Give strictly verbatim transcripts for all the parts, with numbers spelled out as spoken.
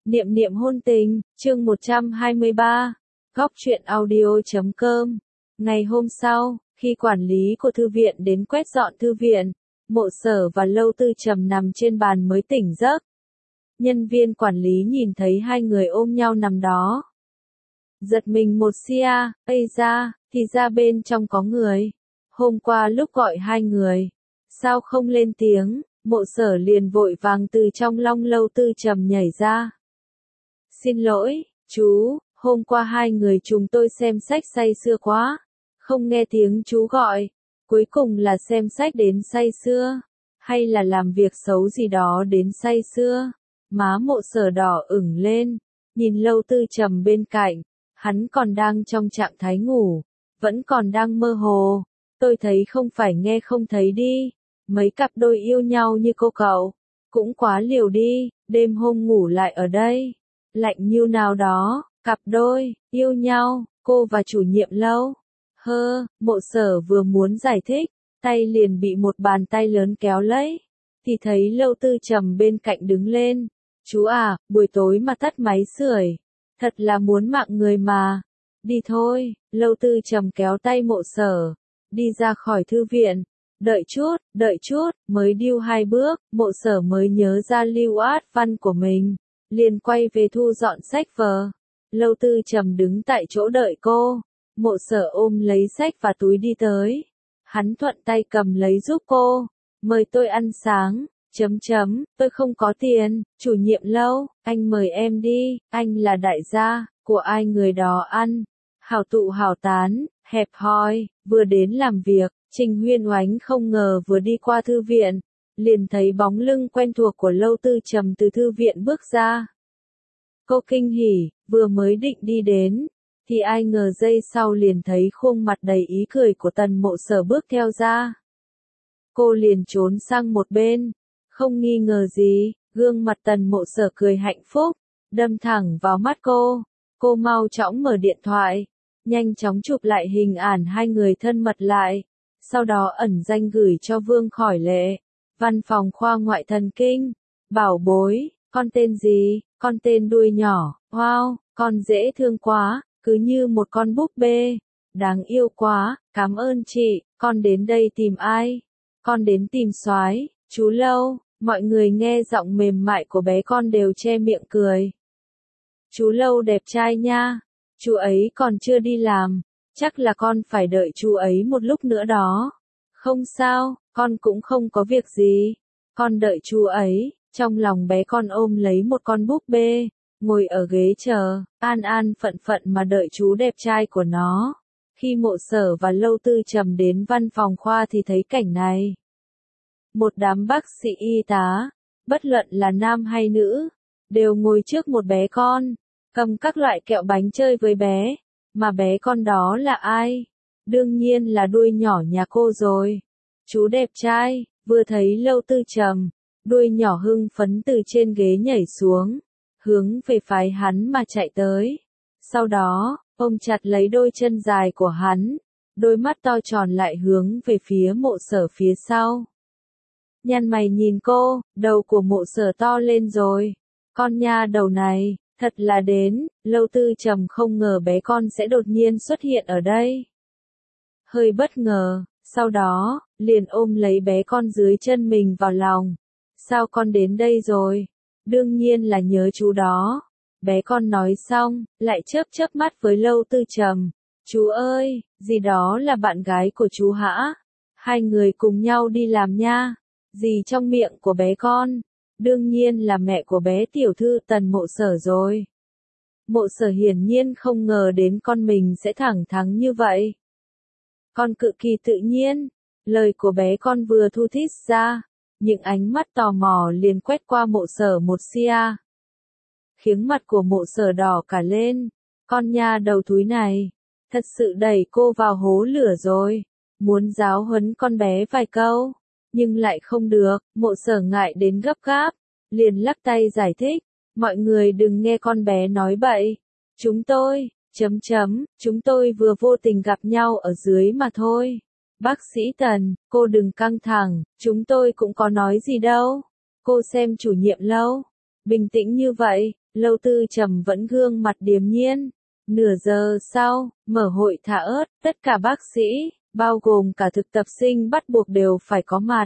Niệm niệm hôn tình, chương một trăm hai mươi ba, góc truyện audio chấm com. Ngày hôm sau, khi quản lý của thư viện đến quét dọn thư viện, Mộ Sở và Lâu Tư Trầm nằm trên bàn mới tỉnh giấc. Nhân viên quản lý nhìn thấy hai người ôm nhau nằm đó. Giật mình một xia, ây ra, thì ra bên trong có người. Hôm qua lúc gọi hai người, sao không lên tiếng, Mộ Sở liền vội vàng từ trong long Lâu Tư Trầm nhảy ra. Xin lỗi, chú, hôm qua hai người chúng tôi xem sách say sưa quá, không nghe tiếng chú gọi, cuối cùng là xem sách đến say sưa, hay là làm việc xấu gì đó đến say sưa. Má Mộ Sở đỏ ửng lên, nhìn Lâu Tư Trầm bên cạnh, hắn còn đang trong trạng thái ngủ, vẫn còn đang mơ hồ, tôi thấy không phải nghe không thấy đi, mấy cặp đôi yêu nhau như cô cậu, cũng quá liều đi, đêm hôm ngủ lại ở đây. Lạnh như nào đó, cặp đôi, yêu nhau, cô và chủ nhiệm Lâu. Hơ, Mộ Sở vừa muốn giải thích, tay liền bị một bàn tay lớn kéo lấy, thì thấy Lâu Tư Trầm bên cạnh đứng lên. Chú à, buổi tối mà tắt máy sưởi, thật là muốn mạng người mà. Đi thôi, Lâu Tư Trầm kéo tay Mộ Sở, đi ra khỏi thư viện. Đợi chút, đợi chút, mới điêu hai bước, Mộ Sở mới nhớ ra lưu át văn của mình. Liền quay về thu dọn sách vở. Lâu Tư Trầm đứng tại chỗ đợi cô. Mộ Sở ôm lấy sách và túi đi tới. Hắn thuận tay cầm lấy giúp cô. Mời tôi ăn sáng. Chấm chấm, tôi không có tiền. Chủ nhiệm Lâu, anh mời em đi. Anh là đại gia, của ai người đó ăn. Hảo tụ hảo tán, hẹp hòi, vừa đến làm việc. Trình Huyên Oánh không ngờ vừa đi qua thư viện, liền thấy bóng lưng quen thuộc của Lâu Tư Trầm từ thư viện bước ra. Cô kinh hỉ, vừa mới định đi đến, thì ai ngờ giây sau liền thấy khuôn mặt đầy ý cười của Tần Mộ Sở bước theo ra. Cô liền trốn sang một bên, không nghi ngờ gì, gương mặt Tần Mộ Sở cười hạnh phúc, đâm thẳng vào mắt cô. Cô mau chóng mở điện thoại, nhanh chóng chụp lại hình ảnh hai người thân mật lại, sau đó ẩn danh gửi cho Vương Khỏi Lệ. Văn phòng khoa ngoại thần kinh. Bảo bối, con tên gì? Con tên đuôi nhỏ. Wow, con dễ thương quá, cứ như một con búp bê. Đáng yêu quá, cảm ơn chị. Con đến đây tìm ai? Con đến tìm soái, chú Lâu. Mọi người nghe giọng mềm mại của bé con đều che miệng cười. Chú Lâu đẹp trai nha. Chú ấy còn chưa đi làm, chắc là con phải đợi chú ấy một lúc nữa đó. Không sao, con cũng không có việc gì. Con đợi chú ấy. Trong lòng bé con ôm lấy một con búp bê, ngồi ở ghế chờ, an an phận phận mà đợi chú đẹp trai của nó. Khi Mộ Sở và Lâu Tư Trầm đến văn phòng khoa thì thấy cảnh này. Một đám bác sĩ y tá, bất luận là nam hay nữ, đều ngồi trước một bé con, cầm các loại kẹo bánh chơi với bé. Mà bé con đó là ai? Đương nhiên là đuôi nhỏ nhà cô rồi. Chú đẹp trai, vừa thấy Lâu Tư Trầm, đuôi nhỏ hưng phấn từ trên ghế nhảy xuống, hướng về phái hắn mà chạy tới. Sau đó, ôm chặt lấy đôi chân dài của hắn, đôi mắt to tròn lại hướng về phía Mộ Sở phía sau. Nhăn mày nhìn cô, đầu của Mộ Sở to lên rồi. Con nha đầu này, thật là đến. Lâu Tư Trầm không ngờ bé con sẽ đột nhiên xuất hiện ở đây. Hơi bất ngờ, sau đó, liền ôm lấy bé con dưới chân mình vào lòng. Sao con đến đây rồi? Đương nhiên là nhớ chú đó. Bé con nói xong, lại chớp chớp mắt với Lâu Tư Trầm. Chú ơi, gì đó là bạn gái của chú hả? Hai người cùng nhau đi làm nha. Gì trong miệng của bé con? Đương nhiên là mẹ của bé tiểu thư Tần Mộ Sở rồi. Mộ Sở hiển nhiên không ngờ đến con mình sẽ thẳng thắn như vậy. Con cực kỳ tự nhiên. Lời của bé con vừa thu thít ra, những ánh mắt tò mò liền quét qua Mộ Sở một xia. Khiến mặt của Mộ Sở đỏ cả lên. Con nha đầu thúi này, thật sự đẩy cô vào hố lửa rồi. Muốn giáo huấn con bé vài câu, nhưng lại không được. Mộ Sở ngại đến gấp gáp, liền lắc tay giải thích. Mọi người đừng nghe con bé nói bậy. Chúng tôi, chấm chấm, chúng tôi vừa vô tình gặp nhau ở dưới mà thôi. Bác sĩ Tần, cô đừng căng thẳng, chúng tôi cũng có nói gì đâu. Cô xem chủ nhiệm Lâu, bình tĩnh như vậy, Lâu Tư Trầm vẫn gương mặt điềm nhiên. Nửa giờ sau, mở hội thả ớt, tất cả bác sĩ, bao gồm cả thực tập sinh bắt buộc đều phải có mặt.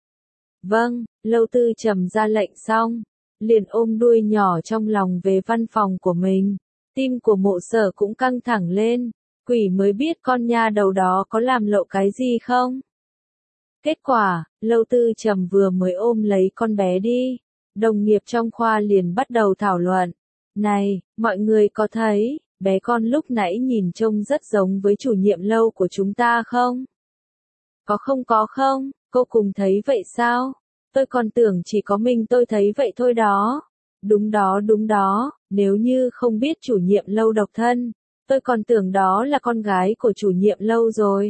Vâng, Lâu Tư Trầm ra lệnh xong, liền ôm đuôi nhỏ trong lòng về văn phòng của mình. Tim của Mộ Sở cũng căng thẳng lên, quỷ mới biết con nha đầu đó có làm lộ cái gì không. Kết quả, Lâu Tư Trầm vừa mới ôm lấy con bé đi, đồng nghiệp trong khoa liền bắt đầu thảo luận. Này, mọi người có thấy, bé con lúc nãy nhìn trông rất giống với chủ nhiệm lâu của chúng ta không? Có không có không, cô cùng thấy vậy sao? Tôi còn tưởng chỉ có mình tôi thấy vậy thôi đó. Đúng đó đúng đó, nếu như không biết chủ nhiệm lâu độc thân, tôi còn tưởng đó là con gái của chủ nhiệm lâu rồi.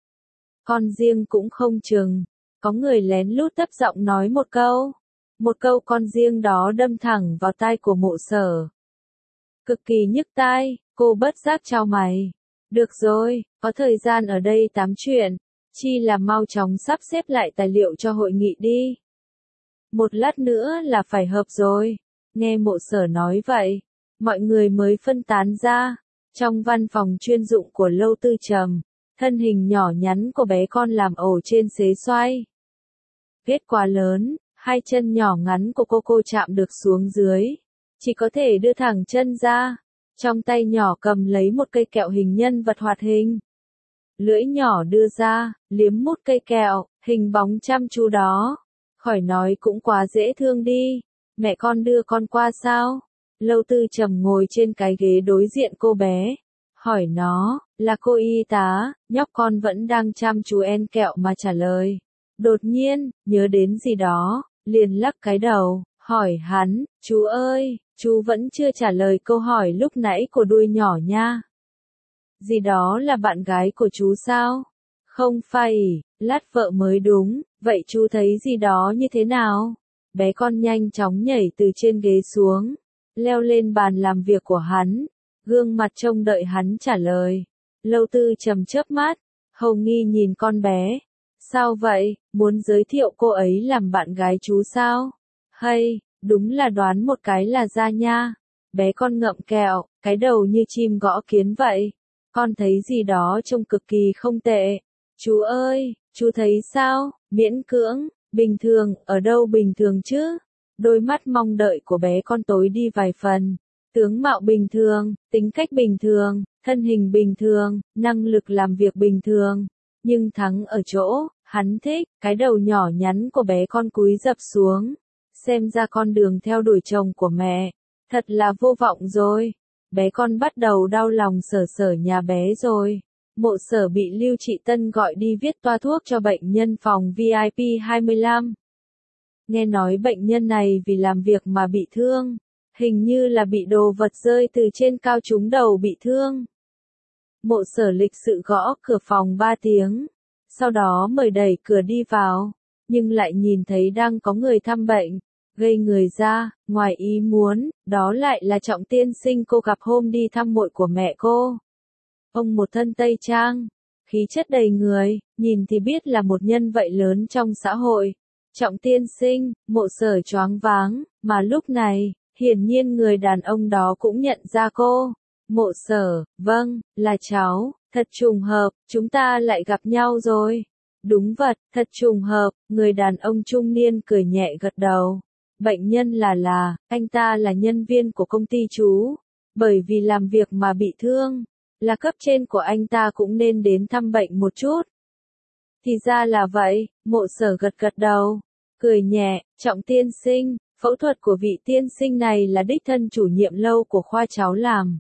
Con riêng cũng không chừng, có người lén lút thấp giọng nói một câu. Một câu con riêng đó đâm thẳng vào tai của Mộ Sở. Cực kỳ nhức tai, cô bất giác chau mày. Được rồi, có thời gian ở đây tám chuyện, chi là mau chóng sắp xếp lại tài liệu cho hội nghị đi. Một lát nữa là phải họp rồi. Nghe Mộ Sở nói vậy, mọi người mới phân tán ra. Trong văn phòng chuyên dụng của Lâu Tư Trầm, thân hình nhỏ nhắn của bé con làm ổ trên xế xoay. Kết quả lớn, hai chân nhỏ ngắn của cô cô chạm được xuống dưới. Chỉ có thể đưa thẳng chân ra. Trong tay nhỏ cầm lấy một cây kẹo hình nhân vật hoạt hình. Lưỡi nhỏ đưa ra, liếm mút cây kẹo, hình bóng chăm chú đó. Khỏi nói cũng quá dễ thương đi. Mẹ con đưa con qua sao? Lâu Tư Trầm ngồi trên cái ghế đối diện cô bé. Hỏi nó, là cô y tá, nhóc con vẫn đang chăm chú ăn kẹo mà trả lời. Đột nhiên, nhớ đến gì đó, liền lắc cái đầu, hỏi hắn, chú ơi, chú vẫn chưa trả lời câu hỏi lúc nãy của đuôi nhỏ nha. Gì đó là bạn gái của chú sao? Không phải, lát vợ mới đúng, vậy chú thấy gì đó như thế nào? Bé con nhanh chóng nhảy từ trên ghế xuống, leo lên bàn làm việc của hắn, gương mặt trông đợi hắn trả lời. Lâu Tư Trầm chớp mắt, hầu nghi nhìn con bé. Sao vậy, muốn giới thiệu cô ấy làm bạn gái chú sao? Hay, đúng là đoán một cái là ra nha. Bé con ngậm kẹo, cái đầu như chim gõ kiến vậy. Con thấy gì đó trông cực kỳ không tệ. Chú ơi, chú thấy sao? Miễn cưỡng, bình thường, ở đâu bình thường chứ? Đôi mắt mong đợi của bé con tối đi vài phần. Tướng mạo bình thường, tính cách bình thường, thân hình bình thường, năng lực làm việc bình thường. Nhưng thắng ở chỗ, hắn thích, cái đầu nhỏ nhắn của bé con cúi dập xuống. Xem ra con đường theo đuổi chồng của mẹ, thật là vô vọng rồi. Bé con bắt đầu đau lòng sở sở nhà bé rồi. Mộ Sở bị Lưu Trị Tân gọi đi viết toa thuốc cho bệnh nhân phòng vi ai pi hai mươi lăm. Nghe nói bệnh nhân này vì làm việc mà bị thương. Hình như là bị đồ vật rơi từ trên cao trúng đầu bị thương. Mộ Sở lịch sự gõ cửa phòng ba tiếng. Sau đó mời đẩy cửa đi vào. Nhưng lại nhìn thấy đang có người thăm bệnh. Gây người ra, ngoài ý muốn, đó lại là Trọng tiên sinh cô gặp hôm đi thăm muội của mẹ cô. Ông một thân tây trang, khí chất đầy người, nhìn thì biết là một nhân vật lớn trong xã hội. Trọng tiên sinh, Mộ Sở choáng váng, mà lúc này, hiển nhiên người đàn ông đó cũng nhận ra cô. Mộ Sở, vâng, là cháu, thật trùng hợp, chúng ta lại gặp nhau rồi. Đúng vật, thật trùng hợp, người đàn ông trung niên cười nhẹ gật đầu. Bệnh nhân là là, anh ta là nhân viên của công ty chú. Bởi vì làm việc mà bị thương, là cấp trên của anh ta cũng nên đến thăm bệnh một chút. Thì ra là vậy, Mộ Sở gật gật đầu, cười nhẹ, Trọng tiên sinh, phẫu thuật của vị tiên sinh này là đích thân chủ nhiệm lâu của khoa cháu làm.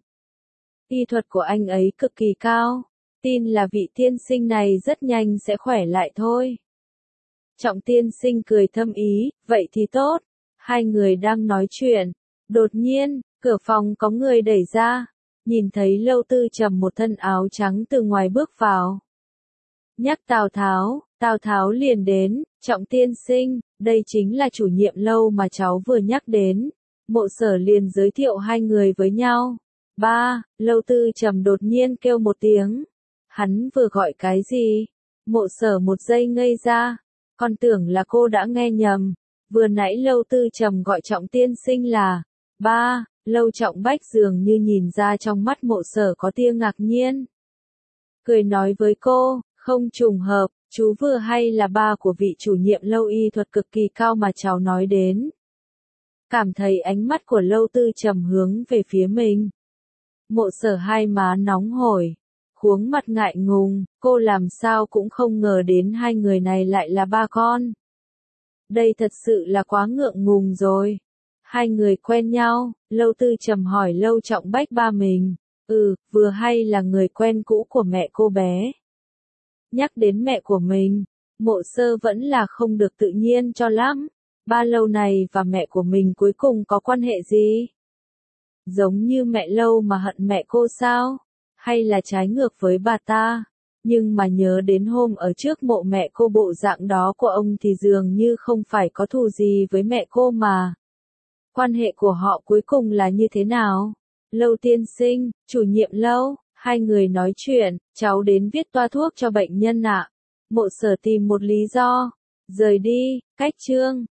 Y thuật của anh ấy cực kỳ cao, tin là vị tiên sinh này rất nhanh sẽ khỏe lại thôi. Trọng tiên sinh cười thâm ý, vậy thì tốt. Hai người đang nói chuyện, đột nhiên, cửa phòng có người đẩy ra, nhìn thấy Lâu Tư Trầm một thân áo trắng từ ngoài bước vào. Nhắc Tào Tháo, Tào Tháo liền đến, Trọng tiên sinh, đây chính là chủ nhiệm lâu mà cháu vừa nhắc đến. Mộ Sở liền giới thiệu hai người với nhau. Ba, Lâu Tư Trầm đột nhiên kêu một tiếng. Hắn vừa gọi cái gì? Mộ Sở một giây ngây ra, còn tưởng là cô đã nghe nhầm. Vừa nãy Lâu Tư Trầm gọi Trọng tiên sinh là ba, Lâu Trọng Bách dường như nhìn ra trong mắt Mộ Sở có tia ngạc nhiên. Cười nói với cô, không trùng hợp, chú vừa hay là ba của vị chủ nhiệm lâu y thuật cực kỳ cao mà cháu nói đến. Cảm thấy ánh mắt của Lâu Tư Trầm hướng về phía mình. Mộ Sở hai má nóng hổi, khuống mặt ngại ngùng, cô làm sao cũng không ngờ đến hai người này lại là ba con. Đây thật sự là quá ngượng ngùng rồi. Hai người quen nhau, Lâu Tư Trầm hỏi Lâu Trọng Bách ba mình. Ừ, vừa hay là người quen cũ của mẹ cô bé. Nhắc đến mẹ của mình, Mộ Sơ vẫn là không được tự nhiên cho lắm. Ba Lâu này và mẹ của mình cuối cùng có quan hệ gì? Giống như mẹ Lâu mà hận mẹ cô sao? Hay là trái ngược với bà ta? Nhưng mà nhớ đến hôm ở trước mộ mẹ cô bộ dạng đó của ông thì dường như không phải có thù gì với mẹ cô mà. Quan hệ của họ cuối cùng là như thế nào? Lâu tiên sinh, chủ nhiệm Lâu, hai người nói chuyện, cháu đến viết toa thuốc cho bệnh nhân ạ. Mộ Sở tìm một lý do, rời đi, cách chương.